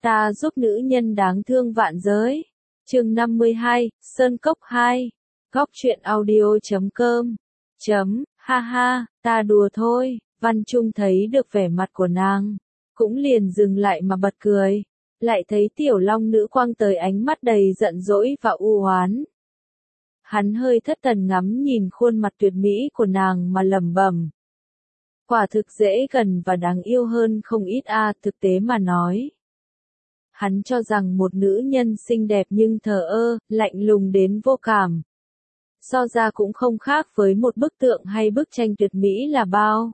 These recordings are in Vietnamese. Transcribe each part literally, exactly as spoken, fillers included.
Ta giúp nữ nhân đáng thương vạn giới. Chương năm mươi hai, Sơn Cốc hai. Góc truyện audio chấm com. Chấm, ha ha, ta đùa thôi. Văn Trung thấy được vẻ mặt của nàng, cũng liền dừng lại mà bật cười. Lại thấy tiểu long nữ quăng tới ánh mắt đầy giận dỗi và u oán. Hắn hơi thất thần ngắm nhìn khuôn mặt tuyệt mỹ của nàng mà lẩm bẩm. Quả thực dễ gần và đáng yêu hơn không ít a, à, thực tế mà nói. Hắn cho rằng một nữ nhân xinh đẹp nhưng thờ ơ, lạnh lùng đến vô cảm. So ra cũng không khác với một bức tượng hay bức tranh tuyệt mỹ là bao.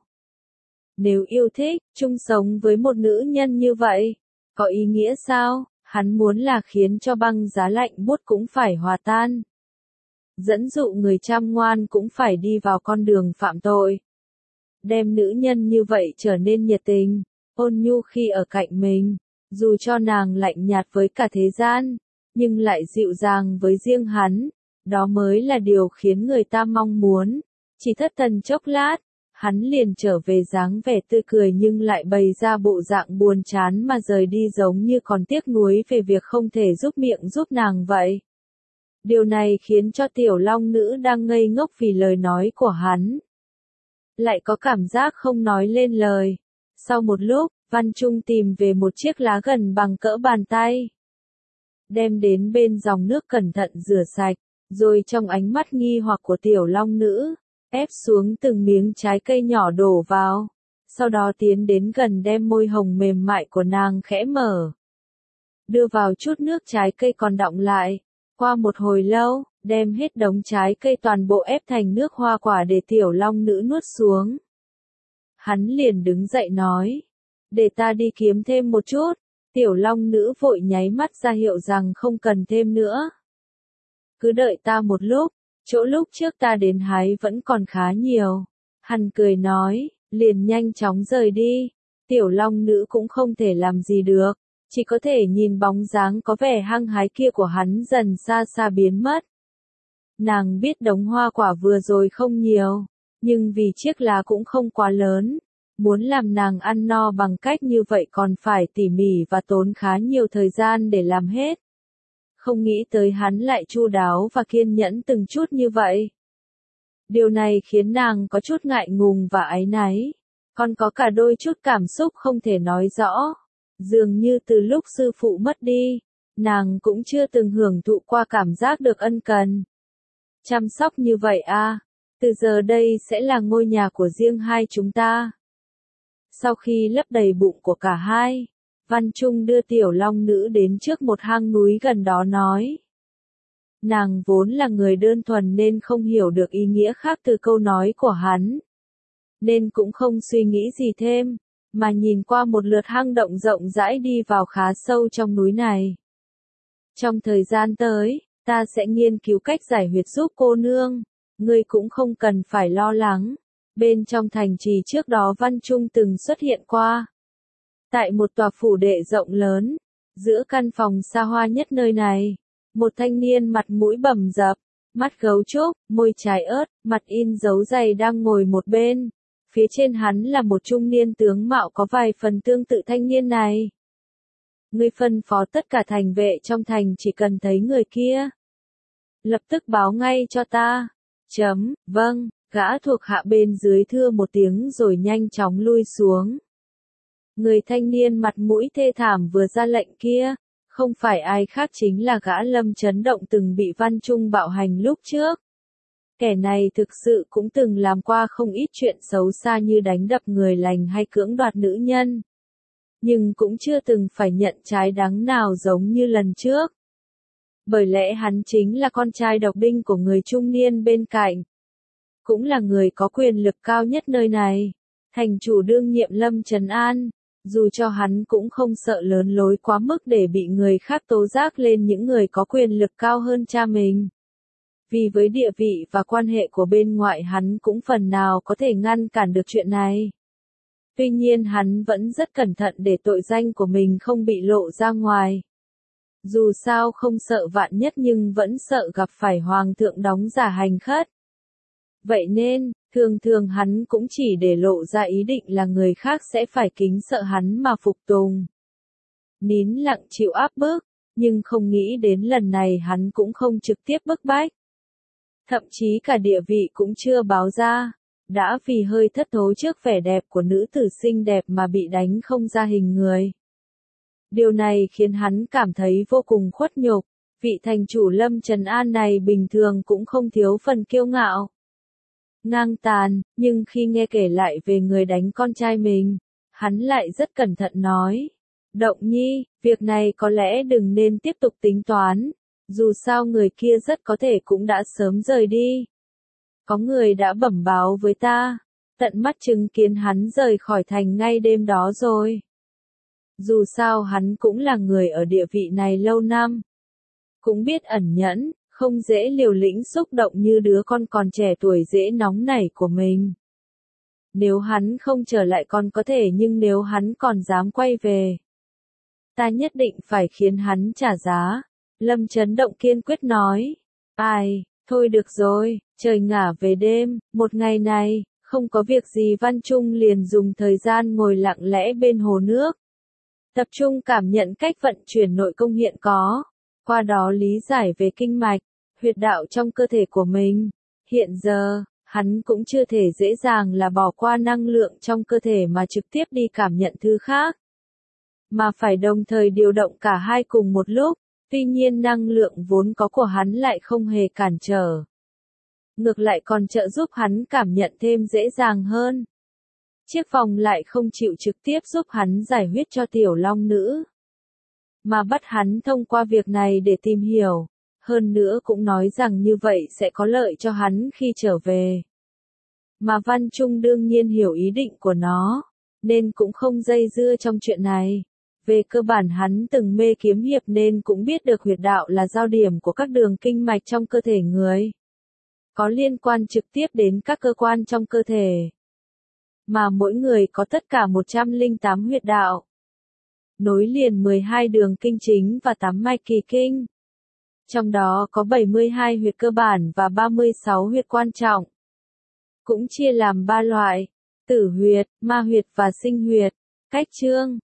Nếu yêu thích, chung sống với một nữ nhân như vậy, có ý nghĩa sao? Hắn muốn là khiến cho băng giá lạnh buốt cũng phải hòa tan. Dẫn dụ người chăm ngoan cũng phải đi vào con đường phạm tội. Đem nữ nhân như vậy trở nên nhiệt tình, ôn nhu khi ở cạnh mình. Dù cho nàng lạnh nhạt với cả thế gian, nhưng lại dịu dàng với riêng hắn, đó mới là điều khiến người ta mong muốn. Chỉ thất thần chốc lát, hắn liền trở về dáng vẻ tươi cười nhưng lại bày ra bộ dạng buồn chán mà rời đi giống như còn tiếc nuối về việc không thể giúp miệng giúp nàng vậy. Điều này khiến cho tiểu long nữ đang ngây ngốc vì lời nói của hắn. Lại có cảm giác không nói lên lời. Sau một lúc, Văn Trung tìm về một chiếc lá gần bằng cỡ bàn tay. Đem đến bên dòng nước cẩn thận rửa sạch, rồi trong ánh mắt nghi hoặc của tiểu long nữ, ép xuống từng miếng trái cây nhỏ đổ vào. Sau đó tiến đến gần đem môi hồng mềm mại của nàng khẽ mở. Đưa vào chút nước trái cây còn đọng lại. Qua một hồi lâu, đem hết đống trái cây toàn bộ ép thành nước hoa quả để tiểu long nữ nuốt xuống. Hắn liền đứng dậy nói. Để ta đi kiếm thêm một chút. Tiểu long nữ vội nháy mắt ra hiệu rằng không cần thêm nữa. Cứ đợi ta một lúc, chỗ lúc trước ta đến hái vẫn còn khá nhiều. Hắn cười nói, liền nhanh chóng rời đi. Tiểu long nữ cũng không thể làm gì được, chỉ có thể nhìn bóng dáng có vẻ hăng hái kia của hắn dần xa xa biến mất. Nàng biết đống hoa quả vừa rồi không nhiều, nhưng vì chiếc lá cũng không quá lớn. Muốn làm nàng ăn no bằng cách như vậy còn phải tỉ mỉ và tốn khá nhiều thời gian để làm hết. Không nghĩ tới hắn lại chu đáo và kiên nhẫn từng chút như vậy. Điều này khiến nàng có chút ngại ngùng và áy náy. Còn có cả đôi chút cảm xúc không thể nói rõ. Dường như từ lúc sư phụ mất đi, nàng cũng chưa từng hưởng thụ qua cảm giác được ân cần. Chăm sóc như vậy à, từ giờ đây sẽ là ngôi nhà của riêng hai chúng ta. Sau khi lấp đầy bụng của cả hai, Văn Trung đưa tiểu long nữ đến trước một hang núi gần đó nói. Nàng vốn là người đơn thuần nên không hiểu được ý nghĩa khác từ câu nói của hắn. Nên cũng không suy nghĩ gì thêm, mà nhìn qua một lượt hang động rộng rãi đi vào khá sâu trong núi này. Trong thời gian tới, ta sẽ nghiên cứu cách giải huyệt giúp cô nương, ngươi cũng không cần phải lo lắng. Bên trong thành trì trước đó Văn Trung từng xuất hiện qua. Tại một tòa phủ đệ rộng lớn, giữa căn phòng xa hoa nhất nơi này, một thanh niên mặt mũi bầm dập, mắt gấu trúc, môi trái ớt, mặt in dấu giày đang ngồi một bên. Phía trên hắn là một trung niên tướng mạo có vài phần tương tự thanh niên này. Ngươi phân phó tất cả thành vệ trong thành chỉ cần thấy người kia, lập tức báo ngay cho ta. Chấm, vâng. Gã thuộc hạ bên dưới thưa một tiếng rồi nhanh chóng lui xuống. Người thanh niên mặt mũi thê thảm vừa ra lệnh kia, không phải ai khác chính là gã Lâm Chấn Động từng bị Văn Trung bạo hành lúc trước. Kẻ này thực sự cũng từng làm qua không ít chuyện xấu xa như đánh đập người lành hay cưỡng đoạt nữ nhân. Nhưng cũng chưa từng phải nhận trái đắng nào giống như lần trước. Bởi lẽ hắn chính là con trai độc đinh của người trung niên bên cạnh. Cũng là người có quyền lực cao nhất nơi này, thành chủ đương nhiệm Lâm Trấn An, dù cho hắn cũng không sợ lớn lối quá mức để bị người khác tố giác lên những người có quyền lực cao hơn cha mình. Vì với địa vị và quan hệ của bên ngoại hắn cũng phần nào có thể ngăn cản được chuyện này. Tuy nhiên hắn vẫn rất cẩn thận để tội danh của mình không bị lộ ra ngoài. Dù sao không sợ vạn nhất nhưng vẫn sợ gặp phải hoàng thượng đóng giả hành khất. Vậy nên, thường thường hắn cũng chỉ để lộ ra ý định là người khác sẽ phải kính sợ hắn mà phục tùng. nín lặng chịu áp bức, nhưng không nghĩ đến lần này hắn cũng không trực tiếp bức bách. Thậm chí cả địa vị cũng chưa báo ra, đã vì hơi thất thố trước vẻ đẹp của nữ tử xinh đẹp mà bị đánh không ra hình người. Điều này khiến hắn cảm thấy vô cùng khuất nhục, vị thành chủ Lâm Trấn An này bình thường cũng không thiếu phần kiêu ngạo, ngang tàn, nhưng khi nghe kể lại về người đánh con trai mình, hắn lại rất cẩn thận nói, Động Nhi, việc này có lẽ đừng nên tiếp tục tính toán, dù sao người kia rất có thể cũng đã sớm rời đi. Có người đã bẩm báo với ta, tận mắt chứng kiến hắn rời khỏi thành ngay đêm đó rồi. Dù sao hắn cũng là người ở địa vị này lâu năm, cũng biết ẩn nhẫn, không dễ liều lĩnh xúc động như đứa con còn trẻ tuổi dễ nóng nảy của mình. Nếu hắn không trở lại còn có thể, nhưng nếu hắn còn dám quay về, ta nhất định phải khiến hắn trả giá. Lâm Chấn Động kiên quyết nói. Ai, thôi được rồi, trời ngả về đêm, một ngày này, không có việc gì Văn Trung liền dùng thời gian ngồi lặng lẽ bên hồ nước. Tập trung cảm nhận cách vận chuyển nội công hiện có, qua đó lý giải về kinh mạch, huyệt đạo trong cơ thể của mình. Hiện giờ, hắn cũng chưa thể dễ dàng là bỏ qua năng lượng trong cơ thể mà trực tiếp đi cảm nhận thứ khác, mà phải đồng thời điều động cả hai cùng một lúc. Tuy nhiên năng lượng vốn có của hắn lại không hề cản trở, ngược lại còn trợ giúp hắn cảm nhận thêm dễ dàng hơn. Chiếc vòng lại không chịu trực tiếp giúp hắn giải huyết cho tiểu long nữ, mà bắt hắn thông qua việc này để tìm hiểu, hơn nữa cũng nói rằng như vậy sẽ có lợi cho hắn khi trở về. Mà Văn Trung đương nhiên hiểu ý định của nó, nên cũng không dây dưa trong chuyện này. Về cơ bản hắn từng mê kiếm hiệp nên cũng biết được huyệt đạo là giao điểm của các đường kinh mạch trong cơ thể người, có liên quan trực tiếp đến các cơ quan trong cơ thể. Mà mỗi người có tất cả một trăm lẻ tám huyệt đạo, nối liền mười hai đường kinh chính và tám mạch kỳ kinh. Trong đó có bảy mươi hai huyệt cơ bản và ba mươi sáu huyệt quan trọng. Cũng chia làm ba loại, tử huyệt, ma huyệt và sinh huyệt. Cách chương